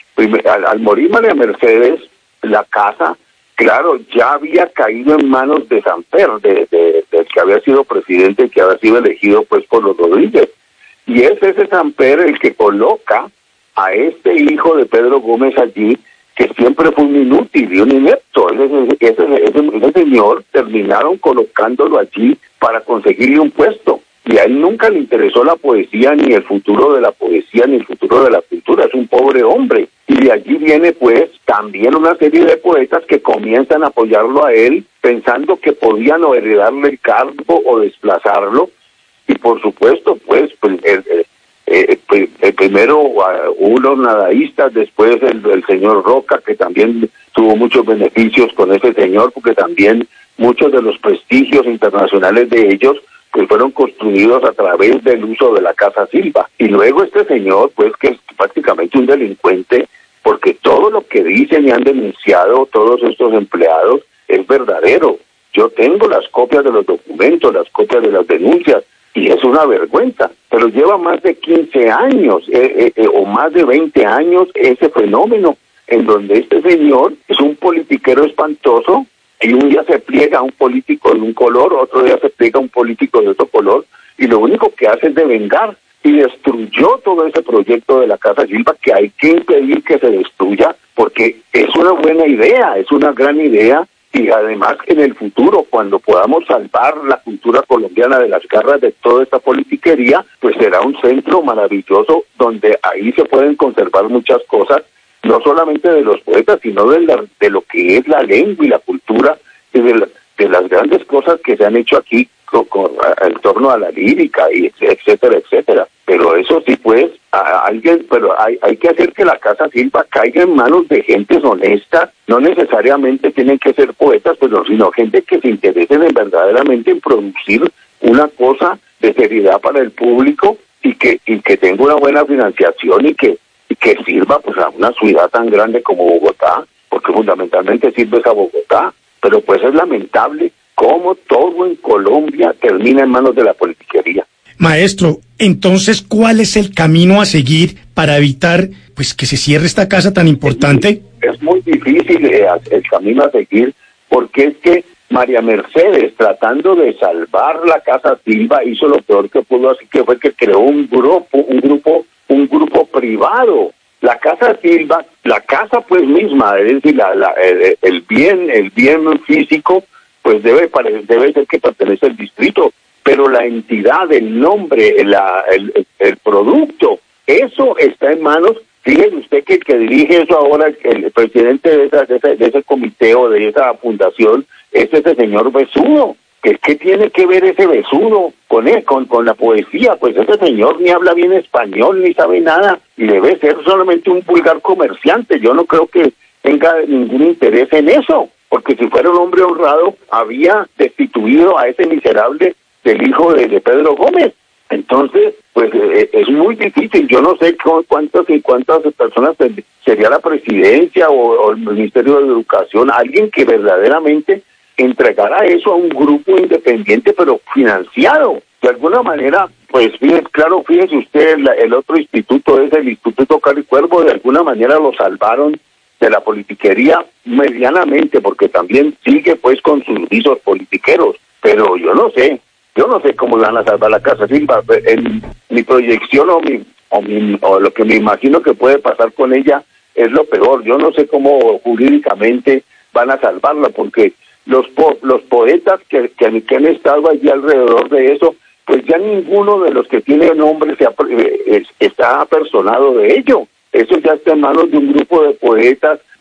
Al, al morir María Mercedes, la casa, claro, ya había caído en manos de Samper, de, de, del que había sido presidente, que había sido elegido pues por los Rodríguez. Y es ese Samper el que coloca a este hijo de Pedro Gómez allí, que siempre fue un inútil y un inepto. Ese, ese, ese, ese señor terminaron colocándolo allí para conseguirle un puesto. Y a él nunca le interesó la poesía, ni el futuro de la poesía, ni el futuro de la cultura. Es un pobre hombre. Y de allí viene pues también una serie de poetas que comienzan a apoyarlo a él, pensando que podían o heredarle el cargo o desplazarlo. Y por supuesto, pues, pues el, el, el, el, el primero uh, unos nadaístas, después el, el señor Roca, que también tuvo muchos beneficios con ese señor, porque también muchos de los prestigios internacionales de ellos pues fueron construidos a través del uso de la Casa Silva. Y luego este señor, pues, que es prácticamente un delincuente, porque todo lo que dicen y han denunciado todos estos empleados es verdadero. Yo tengo las copias de los documentos, las copias de las denuncias, y es una vergüenza, pero lleva más de quince años eh, eh, o más de veinte años ese fenómeno, en donde este señor es un politiquero espantoso, y un día se pliega a un político de un color, otro día se pliega a un político de otro color, y lo único que hace es devengar, y destruyó todo ese proyecto de la Casa Silva, que hay que impedir que se destruya, porque es una buena idea, es una gran idea, y además en el futuro, cuando podamos salvar la cultura colombiana de las garras de toda esta politiquería, pues será un centro maravilloso donde ahí se pueden conservar muchas cosas, no solamente de los poetas, sino de, la, de lo que es la lengua y la cultura, y de, la, de las grandes cosas que se han hecho aquí con, con, en torno a la lírica, y etcétera, etcétera. Pero eso sí, pues, a alguien, pero hay, hay que hacer que la Casa Silva caiga en manos de gentes honestas, no necesariamente tienen que ser poetas, pero sino gente que se interesen en verdaderamente en producir una cosa de seriedad para el público, y que, y que tenga una buena financiación, y que y que sirva pues a una ciudad tan grande como Bogotá, porque fundamentalmente sirve a Bogotá, pero pues es lamentable cómo todo en Colombia termina en manos de la politiquería. Maestro, entonces, ¿cuál es el camino a seguir para evitar pues que se cierre esta casa tan importante? Es muy difícil eh, el camino a seguir, porque es que María Mercedes, tratando de salvar la Casa Silva, hizo lo peor que pudo, así que fue que creó un grupo, un grupo un grupo privado. La Casa Silva, la casa pues misma, es decir, la, la, el, el bien, el bien físico, pues debe debe ser que pertenece al distrito, pero la entidad, el nombre, la, el, el producto, eso está en manos. Fíjese usted que el que dirige eso ahora, el presidente de, esa, de, ese, de ese comité o de esa fundación, es ese señor Besudo. ¿Qué, ¿Qué tiene que ver ese Besudo con él, con, con la poesía? Pues ese señor ni habla bien español, ni sabe nada, y debe ser solamente un vulgar comerciante. Yo no creo que tenga ningún interés en eso, porque si fuera un hombre honrado, había destituido a ese miserable del hijo de, de Pedro Gómez. Entonces, pues eh, es muy difícil. Yo no sé cuántas y cuántas personas sería la presidencia o, o el Ministerio de Educación, alguien que verdaderamente entregara eso a un grupo independiente, pero financiado. De alguna manera, pues fíjese, claro, fíjese usted, la, el otro instituto es el Instituto Caricuervo, de alguna manera lo salvaron de la politiquería medianamente, porque también sigue pues con sus visos politiqueros, pero yo no sé, yo no sé cómo van a salvar la Casa Silva. En mi proyección o, mi, o, mi, o lo que me imagino que puede pasar con ella es lo peor. Yo no sé cómo jurídicamente van a salvarla, porque los po los poetas que, que, que han estado allí alrededor de eso, pues ya ninguno de los que tiene nombre se ha, eh, está apersonado de ello. Eso ya está en manos de un grupo de poetas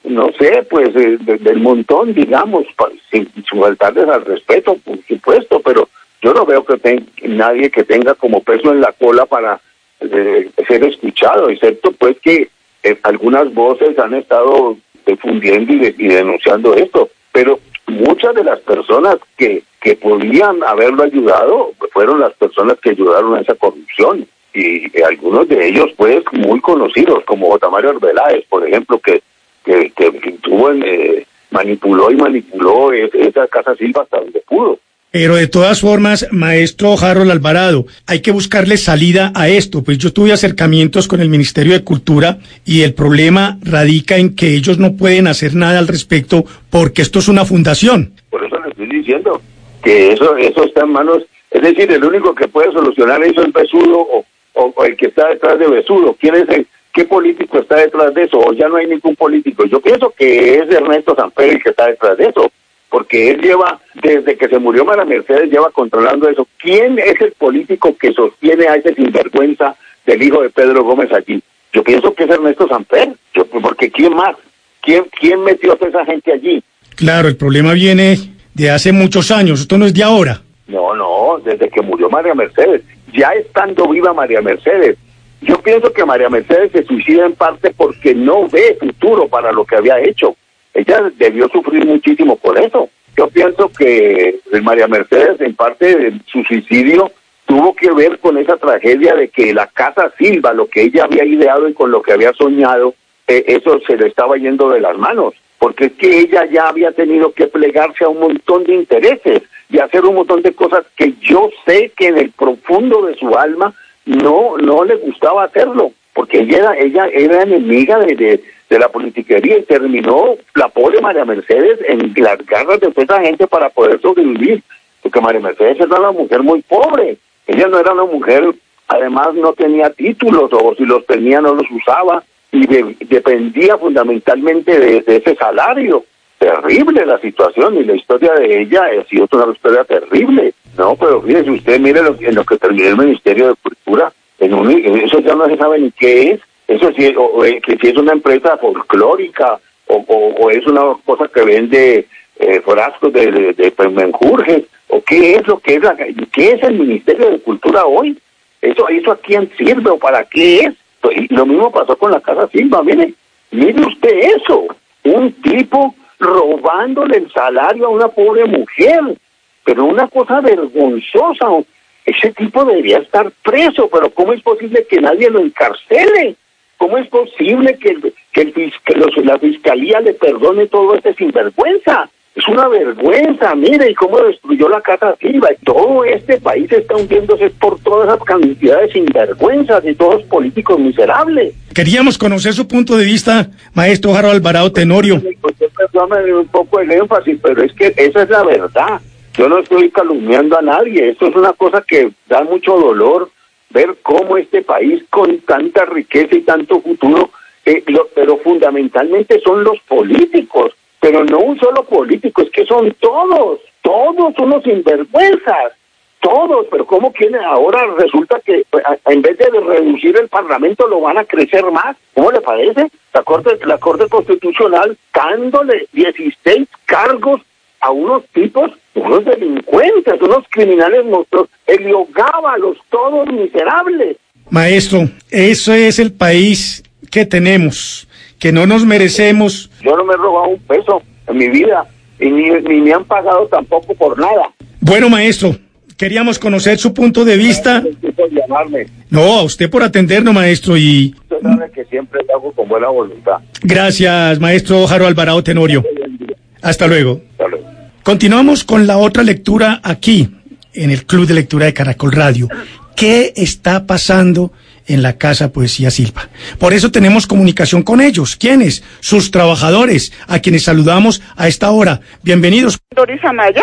no sé, pues eh, de, del montón, digamos, pa, sin, sin faltarles al respeto, por supuesto, pero yo no veo que ten, nadie que tenga como peso en la cola para eh, ser escuchado, excepto pues que eh, algunas voces han estado difundiendo y, de, y denunciando esto, pero muchas de las personas que, que podían haberlo ayudado fueron las personas que ayudaron a esa corrupción, y eh, algunos de ellos pues muy conocidos, como J. Mario Arbeláez, por ejemplo, que que, que, que tuvo en, eh, manipuló y manipuló es, esa Casa Silva hasta donde pudo. Pero de todas formas, maestro Harold Alvarado, hay que buscarle salida a esto. Pues yo tuve acercamientos con el Ministerio de Cultura y el problema radica en que ellos no pueden hacer nada al respecto porque esto es una fundación. Por eso le estoy diciendo que eso eso está en manos, es decir, el único que puede solucionar eso es Besudo o, o, o el que está detrás de Besudo. ¿Quién es el, qué político está detrás de eso? O ya no hay ningún político. Yo pienso que es Ernesto Samper el que está detrás de eso, porque él lleva, desde que se murió María Mercedes, lleva controlando eso. ¿Quién es el político que sostiene a ese sinvergüenza del hijo de Pedro Gómez allí? Yo pienso que es Ernesto Samper, yo, porque ¿quién más? ¿Quién, quién metió a toda esa gente allí? Claro, el problema viene de hace muchos años, esto no es de ahora. No, no, desde que murió María Mercedes, ya estando viva María Mercedes. Yo pienso que María Mercedes se suicida en parte porque no ve futuro para lo que había hecho. Ella debió sufrir muchísimo por eso. Yo pienso que María Mercedes, en parte de su suicidio, tuvo que ver con esa tragedia de que la Casa Silva, lo que ella había ideado y con lo que había soñado, eh, eso se le estaba yendo de las manos. Porque es que ella ya había tenido que plegarse a un montón de intereses y hacer un montón de cosas que yo sé que en el profundo de su alma no no le gustaba hacerlo, porque ella era, ella era enemiga de, de, de la politiquería y terminó la pobre María Mercedes en las garras de toda esa gente para poder sobrevivir, porque María Mercedes era una mujer muy pobre, ella no era una mujer, además no tenía títulos, o si los tenía no los usaba, y de, dependía fundamentalmente de, de ese salario. Terrible la situación, y la historia de ella ha sido una historia terrible. No, pero fíjese usted, mire lo, en lo que terminó el Ministerio de Cultura, en un, eso ya no se sabe ni qué es, eso sí, o, o, que si es una empresa folclórica, o, o, o es una cosa que vende eh, frascos de, de, de menjurjes, o qué es lo que es la, qué es el Ministerio de Cultura hoy, eso, eso a quién sirve o para qué es. Y lo mismo pasó con la Casa Silva, mire, mire usted eso, un tipo robándole el salario a una pobre mujer, pero una cosa vergonzosa. Ese tipo debería estar preso, pero ¿cómo es posible que nadie lo encarcele? ¿Cómo es posible que, que, el, que los, la fiscalía le perdone todo este sinvergüenza? Es una vergüenza, mire, y cómo destruyó la Casa Silva. Todo este país está hundiéndose por todas esas cantidades sinvergüenzas y todos políticos miserables. Queríamos conocer su punto de vista, maestro Harold Alvarado Tenorio. Usted perdóname un poco el énfasis, pero es que esa es la verdad. Yo no estoy calumniando a nadie. Esto es una cosa que da mucho dolor, ver cómo este país con tanta riqueza y tanto futuro, eh, lo, pero fundamentalmente son los políticos. Pero no un solo político, es que son todos, todos unos sinvergüenzas, todos, pero ¿cómo quieren ahora? Resulta que en vez de reducir el Parlamento lo van a crecer más. ¿Cómo le parece? La Corte, la Corte Constitucional dándole dieciséis cargos a unos tipos, unos delincuentes, unos criminales monstruosos, Heliogábalos, todos miserables. Maestro, eso es el país que tenemos, que no nos merecemos. Yo no me he robado un peso en mi vida y ni, ni me han pagado tampoco por nada. Bueno, maestro, queríamos conocer su punto de vista. Por llamarme. No, a usted por atendernos, maestro, y... Usted sabe que siempre lo hago con buena voluntad. Gracias, maestro Harold Alvarado Tenorio. Hasta luego. Hasta luego. Continuamos con la otra lectura aquí, en el Club de Lectura de Caracol Radio. ¿Qué está pasando en la Casa Poesía Silva? Por eso tenemos comunicación con ellos. ¿Quiénes? Sus trabajadores, a quienes saludamos a esta hora. Bienvenidos. Doris Amaya,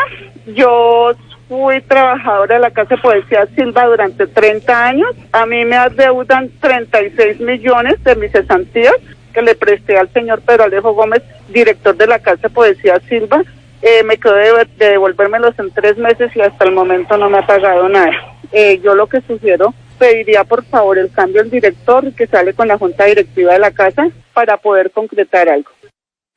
yo fui trabajadora de la Casa Poesía Silva durante treinta años. A mí me adeudan treinta y seis millones de mis cesantías que le presté al señor Pedro Alejo Gómez, director de la Casa Poesía Silva. Eh, me quedó de, de devolvérmelos en tres meses y hasta el momento no me ha pagado nada. Eh, yo lo que sugiero, pediría por favor el cambio del director que sale con la junta directiva de la casa para poder concretar algo.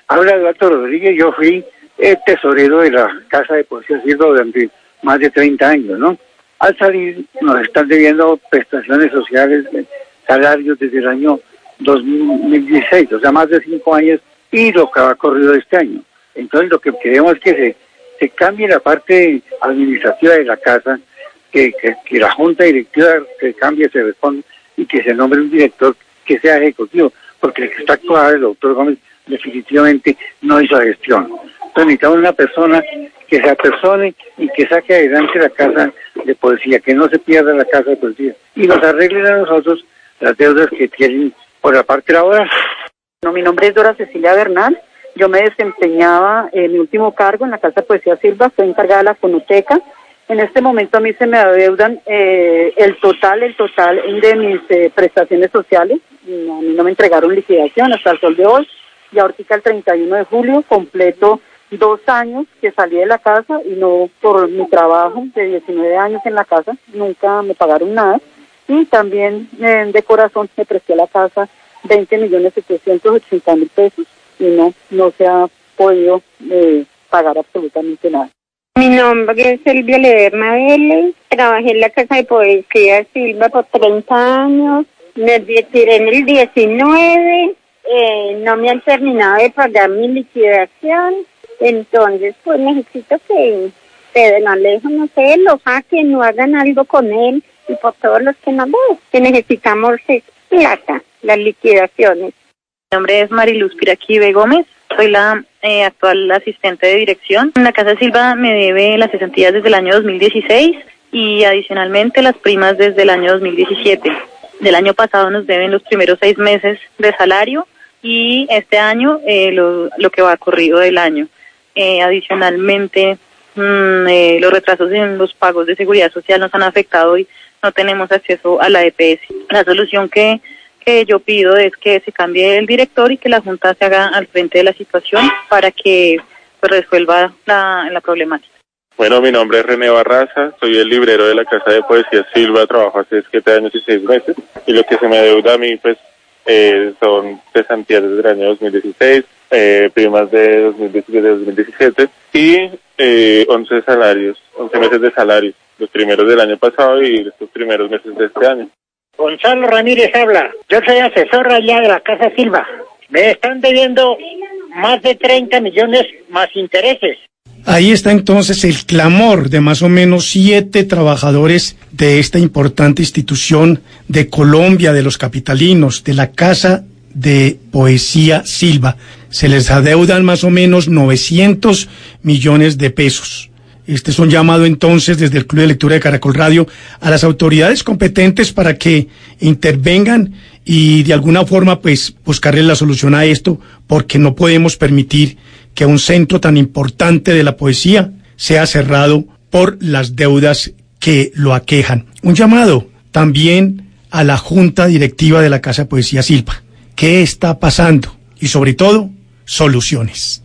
Habla Eduardo Rodríguez, yo fui el tesorero de la Casa de Poesía Silva durante más de treinta años, ¿no? Al salir nos están debiendo prestaciones sociales, salarios desde el año dos mil dieciséis, o sea, más de cinco años, y lo que ha corrido este año. Entonces lo que queremos es que se, se cambie la parte administrativa de la casa, que, que, que la junta directiva se cambie, se responda, y que se nombre un director que sea ejecutivo, porque el que está actual, el doctor Gómez, definitivamente no hizo gestión. Entonces necesitamos una persona que se apersone y que saque adelante la casa de poesía, que no se pierda la casa de poesía, y nos arreglen a nosotros las deudas que tienen por la parte laboral. No, mi nombre es Dora Cecilia Bernal. Yo me desempeñaba en mi último cargo en la Casa de Poesía Silva, fui encargada de la fonoteca. En este momento a mí se me adeudan eh, el total, el total de mis eh, prestaciones sociales. A mí no me entregaron liquidación hasta el sol de hoy. Y ahorita el treinta y uno de julio completo dos años que salí de la casa y no por mi trabajo de diecinueve años en la casa, nunca me pagaron nada. Y también eh, de corazón me presté a la casa veinte millones setecientos ochenta mil pesos y no, no se ha podido eh, pagar absolutamente nada. Mi nombre es Silvia Lederna Vélez, trabajé en la Casa de Poesía Silva por treinta años, me retiré en el diecinueve, eh, no me han terminado de pagar mi liquidación, entonces pues necesito que se den lejos, no sé, lo saquen o hagan algo con él, y por todos los que nos ven, que necesitamos es plata, las liquidaciones. Mi nombre es Mariluz Piraquive Gómez, soy la eh, actual asistente de dirección. En la Casa Silva me debe las cesantías desde el año dos mil dieciséis y adicionalmente las primas desde el año dos mil diecisiete. Del año pasado nos deben los primeros seis meses de salario y este año eh, lo, lo que va corrido del año. Eh, adicionalmente, mmm, eh, los retrasos en los pagos de seguridad social nos han afectado y no tenemos acceso a la E P S. La solución que, que yo pido es que se cambie el director y que la Junta se haga al frente de la situación para que pues, resuelva la, la problemática. Bueno, mi nombre es René Barraza, soy el librero de la Casa de Poesía Silva, trabajo hace siete años y seis meses, y lo que se me deuda a mí pues eh, son cesantías desde el año dos mil dieciséis, eh, primas de dos mil diecisiete, dos mil diecisiete y eh, once salarios, once meses de salario, los primeros del año pasado y los primeros meses de este año. Gonzalo Ramírez habla, yo soy asesor allá de la Casa Silva, me están debiendo más de treinta millones más intereses. Ahí está entonces el clamor de más o menos siete trabajadores de esta importante institución de Colombia, de los capitalinos, de la Casa de Poesía Silva. Se les adeudan más o menos novecientos millones de pesos. Este es un llamado entonces desde el Club de Lectura de Caracol Radio a las autoridades competentes para que intervengan y de alguna forma pues buscarle la solución a esto, porque no podemos permitir que un centro tan importante de la poesía sea cerrado por las deudas que lo aquejan. Un llamado también a la Junta Directiva de la Casa de Poesía Silva. ¿Qué está pasando? Y sobre todo, soluciones.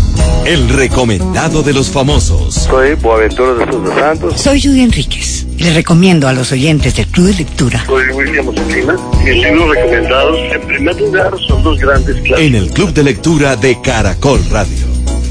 El recomendado de los famosos. Soy Boaventura de Jesús Santos. Soy Judy Enríquez. Les recomiendo a los oyentes del Club de Lectura. Soy William Ospina. Mis libros recomendados, en primer lugar, son dos grandes clásicos. En el Club de Lectura de Caracol Radio.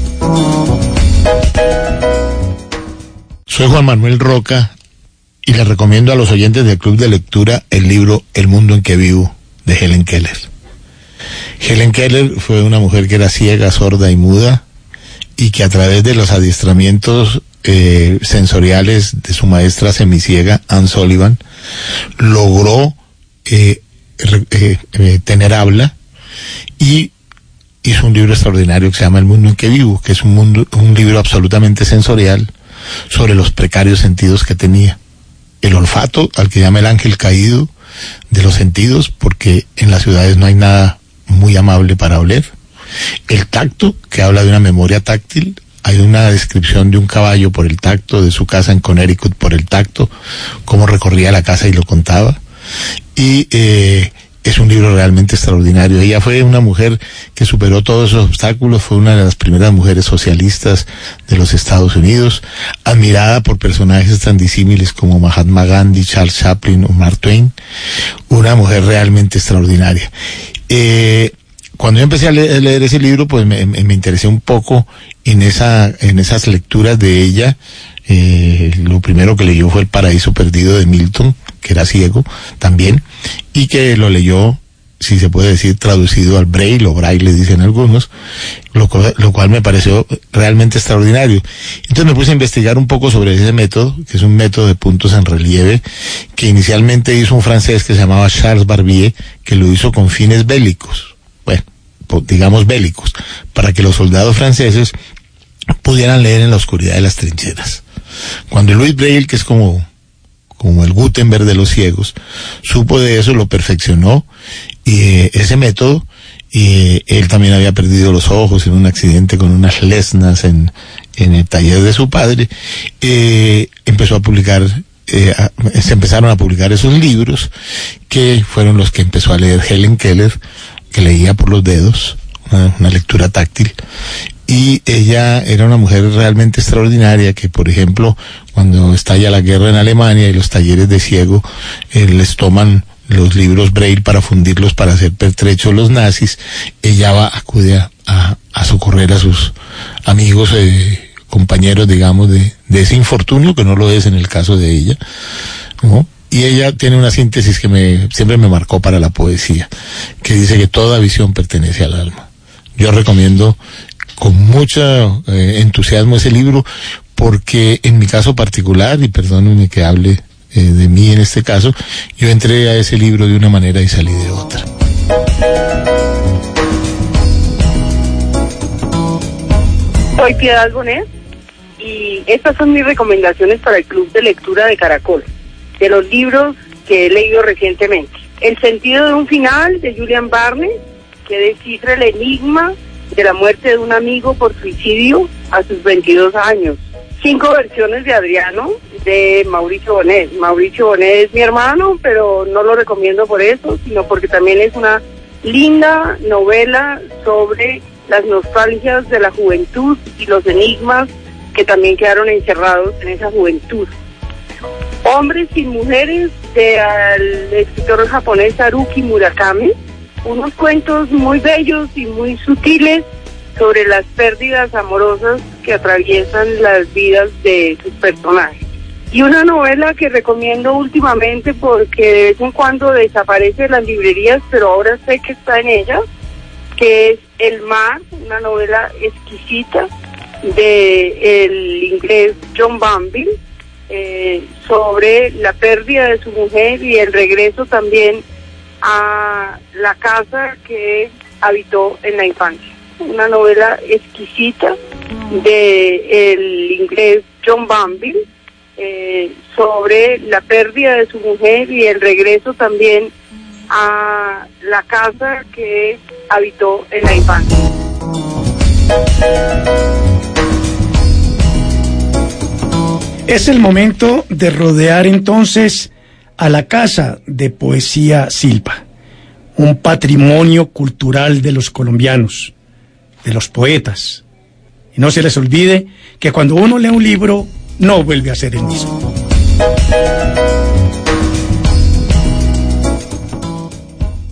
Soy Juan Manuel Roca y les recomiendo a los oyentes del Club de Lectura el libro El mundo en que vivo, de Helen Keller. Helen Keller fue una mujer que era ciega, sorda y muda, y que a través de los adiestramientos eh, sensoriales de su maestra semiciega, Anne Sullivan, logró eh, eh, eh, tener habla y hizo un libro extraordinario que se llama El mundo en que vivo, que es un, mundo, un libro absolutamente sensorial sobre los precarios sentidos que tenía. El olfato, al que llama el ángel caído de los sentidos, porque en las ciudades no hay nada muy amable para oler. El tacto, que habla de una memoria táctil. Hay una descripción de un caballo por el tacto, de su casa en Connecticut por el tacto, cómo recorría la casa y lo contaba. Y eh, es un libro realmente extraordinario. Ella fue una mujer que superó todos esos obstáculos, fue una de las primeras mujeres socialistas de los Estados Unidos, admirada por personajes tan disímiles como Mahatma Gandhi, Charles Chaplin o Mark Twain. Una mujer realmente extraordinaria. Eh, cuando yo empecé a leer, a leer ese libro, pues me, me interesé un poco en esa, en esas lecturas de ella. Eh, lo primero que leyó fue El Paraíso Perdido de Milton, que era ciego también, y que lo leyó, si se puede decir, traducido al braille, o braille dicen algunos, lo, lo cual me pareció realmente extraordinario. Entonces me puse a investigar un poco sobre ese método, que es un método de puntos en relieve, que inicialmente hizo un francés que se llamaba Charles Barbier, que lo hizo con fines bélicos, bueno, digamos bélicos, para que los soldados franceses pudieran leer en la oscuridad de las trincheras. Cuando Louis Braille, que es como, como el Gutenberg de los ciegos, supo de eso, lo perfeccionó, y eh, ese método, y eh, él también había perdido los ojos en un accidente con unas lesnas en, en el taller de su padre, eh, empezó a publicar, eh, a, se empezaron a publicar esos libros, que fueron los que empezó a leer Helen Keller, que leía por los dedos, una, una lectura táctil. Y ella era una mujer realmente extraordinaria, que por ejemplo, cuando estalla la guerra en Alemania y los talleres de ciego eh, les toman los libros Braille para fundirlos para hacer pertrechos los nazis, ella va, acude a, a, a socorrer a sus amigos, eh, compañeros, digamos, de, de ese infortunio, que no lo es en el caso de ella, ¿no? Y ella tiene una síntesis que me siempre me marcó para la poesía, que dice que toda visión pertenece al alma. Yo recomiendo con mucho eh, entusiasmo ese libro, porque en mi caso particular, y perdónenme que hable eh, de mí en este caso, yo entré a ese libro de una manera y salí de otra. Soy Piedad Bonet y estas son mis recomendaciones para el Club de Lectura de Caracol, de los libros que he leído recientemente. El sentido de un final, de Julian Barnes, que descifra el enigma de la muerte de un amigo por suicidio a sus veintidós años. Cinco versiones de Adriano, de Mauricio Bonet. Mauricio Bonet es mi hermano, pero no lo recomiendo por eso, sino porque también es una linda novela sobre las nostalgias de la juventud y los enigmas que también quedaron encerrados en esa juventud. Hombres sin mujeres, del escritor japonés Haruki Murakami, unos cuentos muy bellos y muy sutiles sobre las pérdidas amorosas que atraviesan las vidas de sus personajes. Y una novela que recomiendo últimamente porque de vez en cuando desaparece de las librerías, pero ahora sé que está en ellas, que es El Mar, una novela exquisita de el inglés John Banville, eh, sobre la pérdida de su mujer y el regreso también a la casa que habitó en la infancia. Una novela exquisita de el inglés John Banville, eh, sobre la pérdida de su mujer y el regreso también a la casa que habitó en la infancia. Es el momento de rodear entonces a la Casa de Poesía Silva, un patrimonio cultural de los colombianos, de los poetas. Y no se les olvide que cuando uno lee un libro, no vuelve a ser el mismo.